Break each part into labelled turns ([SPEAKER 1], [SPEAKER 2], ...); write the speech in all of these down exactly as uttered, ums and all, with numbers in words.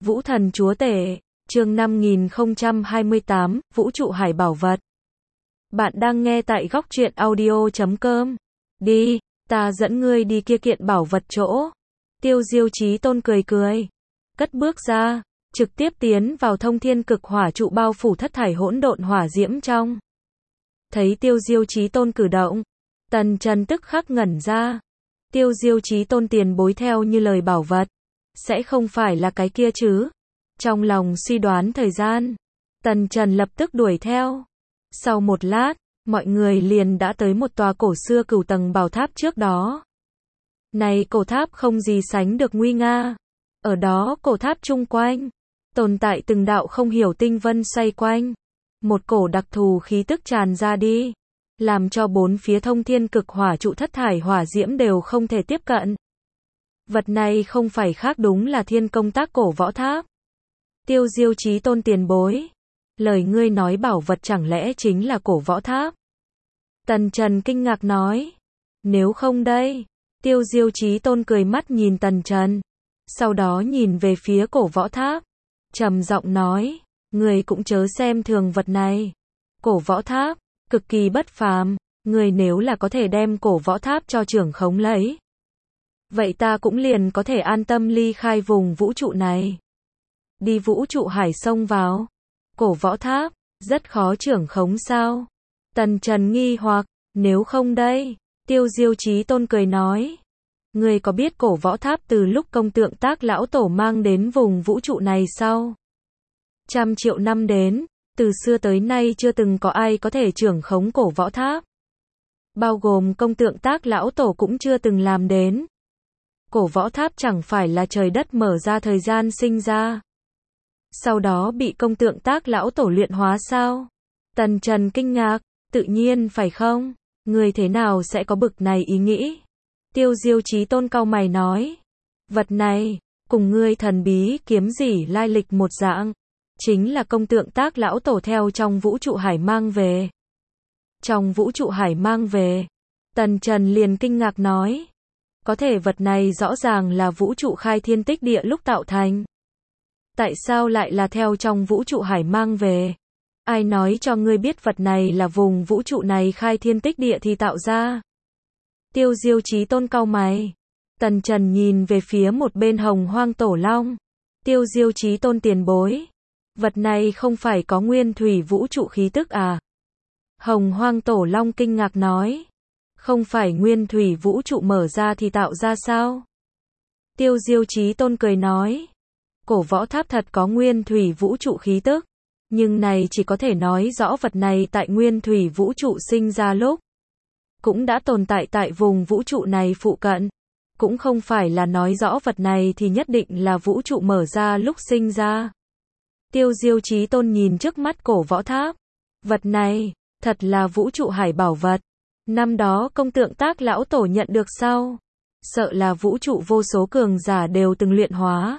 [SPEAKER 1] Vũ thần chúa tể, chương năm nghìn không trăm hai mươi tám, Vũ trụ hải bảo vật. Bạn đang nghe tại góc truyện audio chấm com. Đi, ta dẫn ngươi đi kia kiện bảo vật chỗ. Tiêu Diêu Chí Tôn cười cười, cất bước ra, trực tiếp tiến vào thông thiên cực hỏa trụ bao phủ thất thải hỗn độn hỏa diễm trong. Thấy Tiêu Diêu Chí Tôn cử động, Tần Trần tức khắc ngẩn ra. Tiêu Diêu Chí Tôn tiền bối theo như lời bảo vật, sẽ không phải là cái kia chứ? Trong lòng suy đoán thời gian, Tần Trần lập tức đuổi theo. Sau một lát, mọi người liền đã tới một tòa cổ xưa cửu tầng bảo tháp trước đó. Này cổ tháp không gì sánh được nguy nga. Ở đó cổ tháp chung quanh, tồn tại từng đạo không hiểu tinh vân xoay quanh. Một cổ đặc thù khí tức tràn ra đi, làm cho bốn phía thông thiên cực hỏa trụ thất thải hỏa diễm đều không thể tiếp cận. Vật này không phải khác đúng là thiên công tác cổ võ tháp. Tiêu Diêu Chí Tôn tiền bối, lời ngươi nói bảo vật chẳng lẽ chính là cổ võ tháp? Tần Trần kinh ngạc nói, nếu không đây? Tiêu Diêu Chí Tôn cười mắt nhìn Tần Trần, sau đó nhìn về phía cổ võ tháp, trầm giọng nói, ngươi cũng chớ xem thường vật này. Cổ võ tháp, cực kỳ bất phàm, ngươi nếu là có thể đem cổ võ tháp cho trưởng khống lấy, vậy ta cũng liền có thể an tâm ly khai vùng vũ trụ này. Đi vũ trụ hải xông vào. Cổ võ tháp, rất khó trưởng khống sao? Tần Trần nghi hoặc, nếu không đây? Tiêu Diêu Chí Tôn cười nói, ngươi có biết cổ võ tháp từ lúc công tượng tác lão tổ mang đến vùng vũ trụ này sao? Trăm triệu năm đến, từ xưa tới nay chưa từng có ai có thể trưởng khống cổ võ tháp. Bao gồm công tượng tác lão tổ cũng chưa từng làm đến. Cổ võ tháp chẳng phải là trời đất mở ra thời gian sinh ra, sau đó bị công tượng tác lão tổ luyện hóa sao? Tần Trần kinh ngạc, tự nhiên phải không? Ngươi thế nào sẽ có bực này ý nghĩ? Tiêu Diêu Chí Tôn cau mày nói, vật này, cùng ngươi thần bí kiếm gì lai lịch một dạng, chính là công tượng tác lão tổ theo trong vũ trụ hải mang về. Trong vũ trụ hải mang về, Tần Trần liền kinh ngạc nói, có thể vật này rõ ràng là vũ trụ khai thiên tích địa lúc tạo thành. Tại sao lại là theo trong vũ trụ hải mang về? Ai nói cho ngươi biết vật này là vùng vũ trụ này khai thiên tích địa thì tạo ra? Tiêu Diêu Chí Tôn cau mày. Tần Trần nhìn về phía một bên Hồng Hoang Tổ Long. Tiêu Diêu Chí Tôn tiền bối, vật này không phải có nguyên thủy vũ trụ khí tức à? Hồng Hoang Tổ Long kinh ngạc nói, không phải nguyên thủy vũ trụ mở ra thì tạo ra sao? Tiêu Diêu Chí Tôn cười nói, cổ võ tháp thật có nguyên thủy vũ trụ khí tức, nhưng này chỉ có thể nói rõ vật này tại nguyên thủy vũ trụ sinh ra lúc, cũng đã tồn tại tại vùng vũ trụ này phụ cận, cũng không phải là nói rõ vật này thì nhất định là vũ trụ mở ra lúc sinh ra. Tiêu Diêu Chí Tôn nhìn trước mắt cổ võ tháp, vật này, thật là vũ trụ hải bảo vật. Năm đó công tượng tác lão tổ nhận được sau, sợ là vũ trụ vô số cường giả đều từng luyện hóa,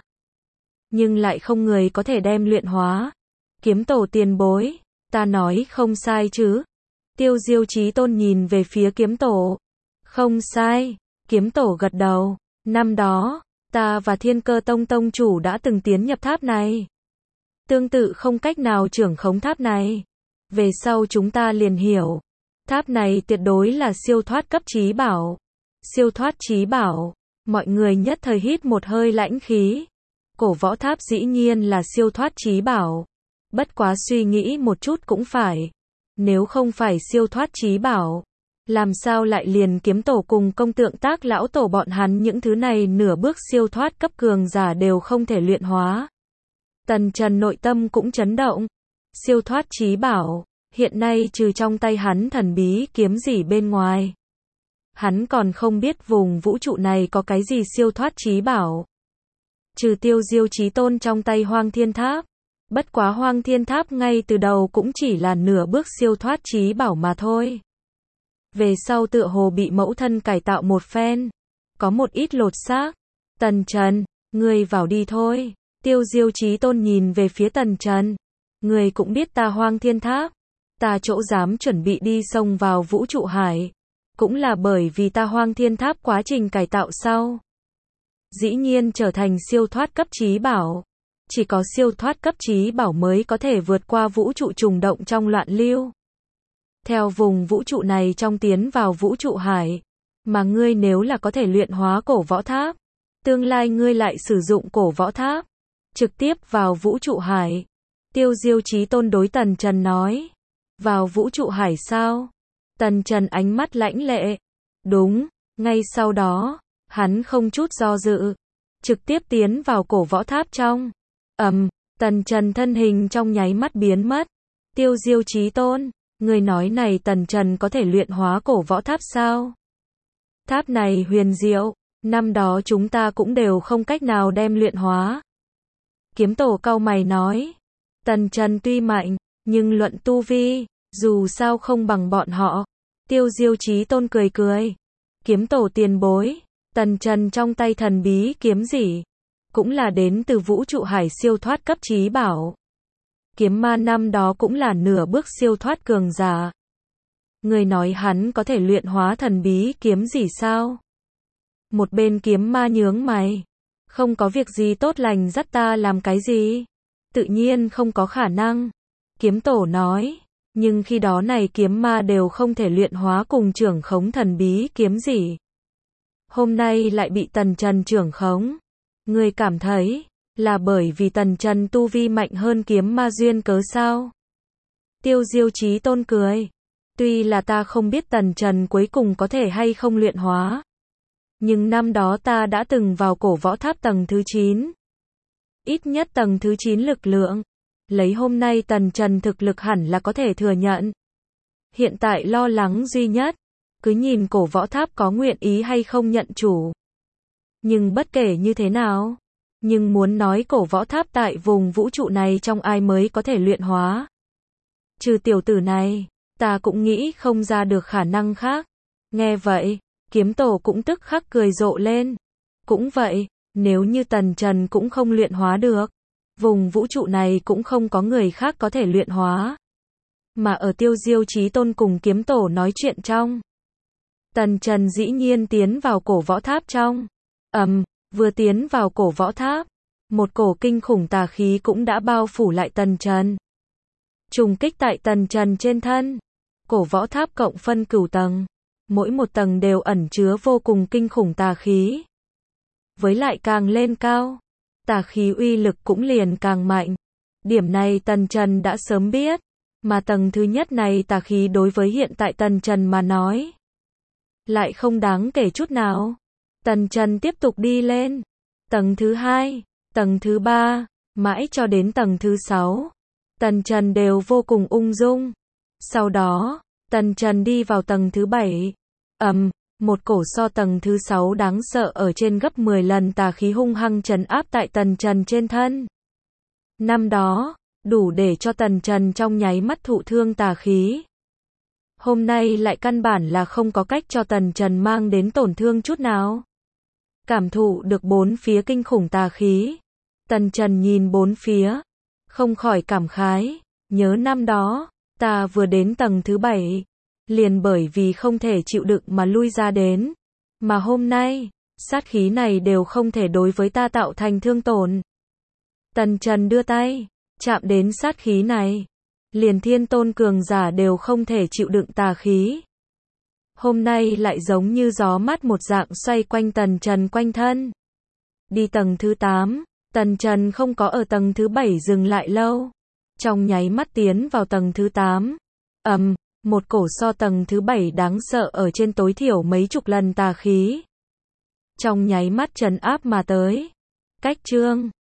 [SPEAKER 1] nhưng lại không người có thể đem luyện hóa. Kiếm tổ tiền bối, ta nói không sai chứ? Tiêu Diêu Chí Tôn nhìn về phía kiếm tổ. Không sai, kiếm tổ gật đầu. Năm đó, ta và Thiên Cơ Tông tông chủ đã từng tiến nhập tháp này. Tương tự không cách nào trưởng khống tháp này. Về sau chúng ta liền hiểu, tháp này tuyệt đối là siêu thoát cấp chí bảo. Siêu thoát chí bảo, mọi người nhất thời hít một hơi lãnh khí. Cổ võ tháp dĩ nhiên là siêu thoát chí bảo. Bất quá suy nghĩ một chút cũng phải. Nếu không phải siêu thoát chí bảo, làm sao lại liền kiếm tổ cùng công tượng tác lão tổ bọn hắn những thứ này nửa bước siêu thoát cấp cường giả đều không thể luyện hóa? Tần Trần nội tâm cũng chấn động. Siêu thoát chí bảo, hiện nay trừ trong tay hắn thần bí kiếm gì bên ngoài, hắn còn không biết vùng vũ trụ này có cái gì siêu thoát chí bảo. Trừ Tiêu Diêu Chí Tôn trong tay Hoang Thiên Tháp. Bất quá Hoang Thiên Tháp ngay từ đầu cũng chỉ là nửa bước siêu thoát chí bảo mà thôi. Về sau tựa hồ bị mẫu thân cải tạo một phen, có một ít lột xác. Tần Trần, ngươi vào đi thôi. Tiêu Diêu Chí Tôn nhìn về phía Tần Trần. Ngươi cũng biết ta Hoang Thiên Tháp, ta chỗ dám chuẩn bị đi xông vào vũ trụ hải, cũng là bởi vì ta Hoang Thiên Tháp quá trình cải tạo sau, dĩ nhiên trở thành siêu thoát cấp chí bảo. Chỉ có siêu thoát cấp trí bảo mới có thể vượt qua vũ trụ trùng động trong loạn lưu. Theo vùng vũ trụ này trong tiến vào vũ trụ hải. Mà ngươi nếu là có thể luyện hóa cổ võ tháp. Tương lai ngươi lại sử dụng cổ võ tháp. Trực tiếp vào vũ trụ hải. Tiêu Diêu Chí Tôn đối Tần Trần nói. Vào vũ trụ hải sao? Tần Trần ánh mắt lãnh lệ. Đúng, ngay sau đó, hắn không chút do dự. Trực tiếp tiến vào cổ võ tháp trong. Ầm, Tần Trần thân hình trong nháy mắt biến mất. Tiêu Diêu Chí Tôn, người nói này Tần Trần có thể luyện hóa cổ võ tháp sao? Tháp này huyền diệu, năm đó chúng ta cũng đều không cách nào đem luyện hóa. Kiếm Tổ cau mày nói, Tần Trần tuy mạnh, nhưng luận tu vi, dù sao không bằng bọn họ. Tiêu Diêu Chí Tôn cười cười. Kiếm Tổ tiền bối, Tần Trần trong tay thần bí kiếm gì? Cũng là đến từ vũ trụ hải siêu thoát cấp trí bảo. Kiếm ma năm đó cũng là nửa bước siêu thoát cường giả. Người nói hắn có thể luyện hóa thần bí kiếm gì sao? Một bên kiếm ma nhướng mày. Không có việc gì tốt lành dắt ta làm cái gì? Tự nhiên không có khả năng. Kiếm Tổ nói. Nhưng khi đó này kiếm ma đều không thể luyện hóa cùng trưởng khống thần bí kiếm gì. Hôm nay lại bị Tần Trần trưởng khống. Ngươi cảm thấy, là bởi vì Tần Trần tu vi mạnh hơn kiếm ma duyên cớ sao? Tiêu Diêu Chí Tôn cười. Tuy là ta không biết Tần Trần cuối cùng có thể hay không luyện hóa. Nhưng năm đó ta đã từng vào cổ võ tháp tầng thứ chín. Ít nhất tầng thứ chín lực lượng. Lấy hôm nay Tần Trần thực lực hẳn là có thể thừa nhận. Hiện tại lo lắng duy nhất. Cứ nhìn cổ võ tháp có nguyện ý hay không nhận chủ. Nhưng bất kể như thế nào. Nhưng muốn nói cổ võ tháp tại vùng vũ trụ này trong ai mới có thể luyện hóa. Trừ tiểu tử này, ta cũng nghĩ không ra được khả năng khác. Nghe vậy, Kiếm Tổ cũng tức khắc cười rộ lên. Cũng vậy, nếu như Tần Trần cũng không luyện hóa được. Vùng vũ trụ này cũng không có người khác có thể luyện hóa. Mà ở Tiêu Diêu Chí Tôn cùng Kiếm Tổ nói chuyện trong. Tần Trần dĩ nhiên tiến vào cổ võ tháp trong. Ầm, vừa tiến vào cổ võ tháp. Một cổ kinh khủng tà khí cũng đã bao phủ lại Tần Trần. Trùng kích tại Tần Trần trên thân. Cổ võ tháp cộng phân cửu tầng. Mỗi một tầng đều ẩn chứa vô cùng kinh khủng tà khí. Với lại càng lên cao. Tà khí uy lực cũng liền càng mạnh. Điểm này Tần Trần đã sớm biết. Mà tầng thứ nhất này tà khí đối với hiện tại Tần Trần mà nói. Lại không đáng kể chút nào. Tần Trần tiếp tục đi lên. Tầng thứ hai, tầng thứ ba, mãi cho đến tầng thứ sáu. Tần Trần đều vô cùng ung dung. Sau đó, Tần Trần đi vào tầng thứ bảy. Ầm, một cổ so tầng thứ sáu đáng sợ ở trên gấp mười lần tà khí hung hăng trấn áp tại Tần Trần trên thân. Năm đó, đủ để cho Tần Trần trong nháy mắt thụ thương tà khí. Hôm nay lại căn bản là không có cách cho Tần Trần mang đến tổn thương chút nào. Cảm thụ được bốn phía kinh khủng tà khí. Tần Trần nhìn bốn phía. Không khỏi cảm khái. Nhớ năm đó, ta vừa đến tầng thứ bảy. Liền bởi vì không thể chịu đựng mà lui ra đến. Mà hôm nay, sát khí này đều không thể đối với ta tạo thành thương tổn. Tần Trần đưa tay, chạm đến sát khí này. Liền thiên tôn cường giả đều không thể chịu đựng tà khí. Hôm nay lại giống như gió mát một dạng xoay quanh Tần Trần quanh thân. Đi tầng thứ tám, Tần Trần không có ở tầng thứ bảy dừng lại lâu. Trong nháy mắt tiến vào tầng thứ tám. Ầm, một cổ so tầng thứ bảy đáng sợ ở trên tối thiểu mấy chục lần tà khí. Trong nháy mắt trấn áp mà tới. Cách chương